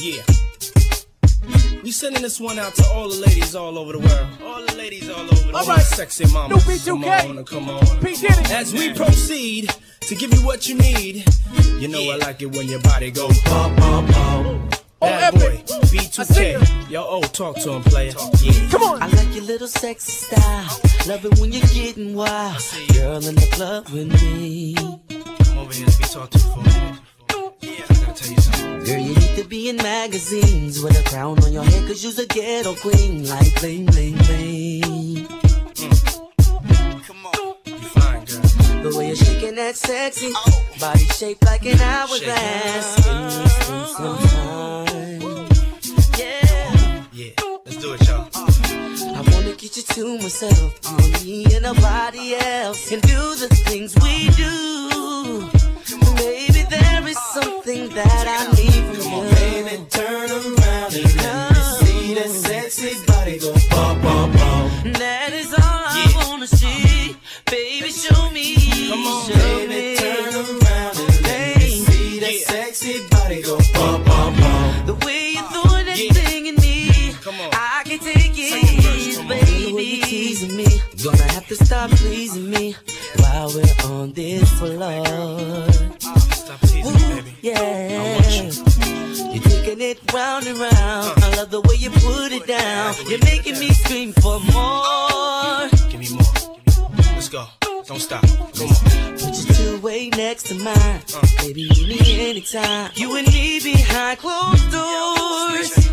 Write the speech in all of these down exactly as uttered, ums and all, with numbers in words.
Yeah. We sending this one out to all the ladies all over the world. All the ladies all over the world. All right, sexy mama. New B two K. Come on, come on. P. Diddy. As we proceed to give you what you need, you know I like it when your body goes pump, pump, pump. Bad boy, B two K. Yo, oh, talk to him, player. Yeah. Come on. I like your little sexy style. Love it when you're getting wild. Girl in the club with me. Come over here, let me talk to you for a minute. Yeah, I gotta tell you something. Girl, you need to be in magazines with a crown on your head, cause you's a ghetto queen. Like bling, bling, bling. Mm. Come on. You fine, girl. The way you're shaking that sexy body shaped like an hourglass. Give me some, some time. Yeah. Yeah, let's do it, y'all. I wanna get you to myself, you and me and nobody else, and do the things we do. Baby, there is something that I need from Come on, you. baby, turn around and let me see that sexy body go bum, bum, bum. That is all I wanna see. Baby, show me. Come on, show baby, me. turn around and let me see that sexy body go bum, bum, bum. The way you're throwing that Yeah. thing in me, Come on. I can take it, Come on. baby. The way you're teasing me, gonna have to stop pleasing me while we're on this floor. Stop teasing me, baby. Yeah, I want you. you're taking it round and round. I love the way you put it down. You're making me scream for more. Give me more. Let's go. Don't stop. Come on. Put your two-way next to mine. Uh. Baby, you need me anytime. You and me behind closed doors.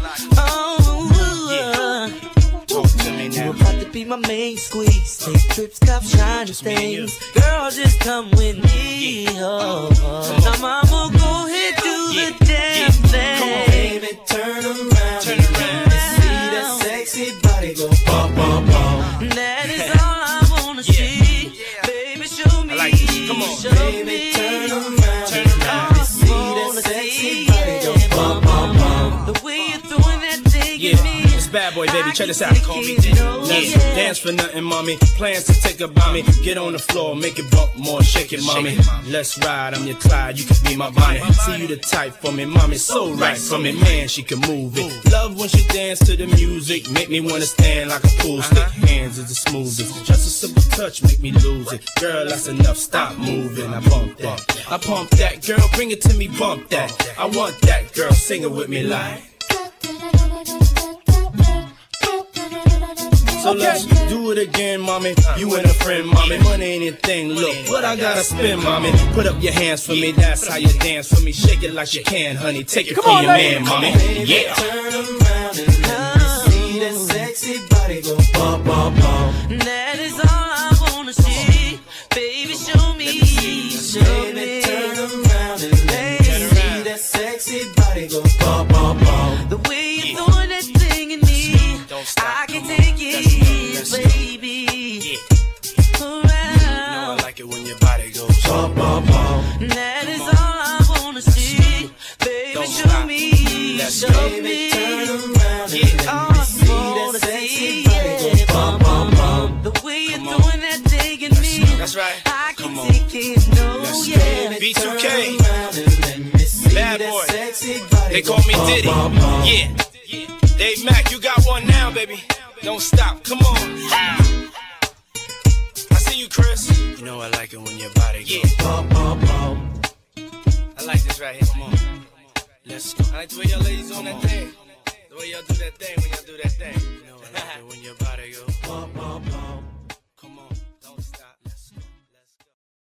Oh, Talk to me you now. about to be my main squeeze. Take trips, cop shiny Just me and you. things. Girl, just come with me. Oh, oh. Now, mama, go ahead, do Yeah. the damn Yeah. thing. Come on, baby, turn around. Turn around. Let's see that sexy body go bum, bum, bum. That is all I wanna Yeah. see. Baby, show me. I like it. Come on, show baby, me. turn around. Turn around. Let's see that sexy body go bum, bum, bum. The way you're throwing that thing Yeah, at me. it's Bad Boy, baby. Check this out. Call me Let's dance for nothing, mommy. Plans to take a mommy. Get on the floor, make it bump more, shake it, mommy. Let's ride, I'm your Clyde, you can be my Bonnie. See you the type for me, mommy. So right for me, man, she can move it. Love when she dance to the music, make me wanna stand like a pool stick. Hands is the smoothest, just a simple touch make me lose it. Girl, that's enough, stop moving. I bump that, I pump that, girl, bring it to me, bump that. I want that, girl, sing it with me like. So let's do it again, mommy. You and a friend, mommy. Money ain't a thing. Look, what I gotta spend, mommy. Put up your hands for me. That's how you dance for me. Shake it like you can, honey. Take it Come from on, your lady. man, mommy. Yeah. Turn around and let me see that sexy body go bum, bum, bum. That is all I wanna see. Baby, show me. Show Baby, me. turn around and let me see that sexy body go bum, bum, bum. The way you're throwing that thing in me, Don't stop. I can take it, baby. Yeah. Around. You know I like it when your body goes Bum, bum, bum. That is all I wanna see. Baby, Don't show stop. me. Let's Show go. me. Baby, turn around and Yeah. let me see that sexy body go bum, bum, bum. The way you're Come on. throwing that thing in me, That's right. I can Come on. take it, no, Let's go. yeah. B two Turn K. around and let me see Bad that boy. sexy body They go call me bum, Diddy. bum, bum. Yeah. Dave Mack, you got one now, baby. Don't stop. Come on. I see you, Chris. You know I like it when your body goes. Bum, bum, bum. I like this right here. Come on. Let's go. I like the way y'all ladies on that thing. The way y'all do that thing when y'all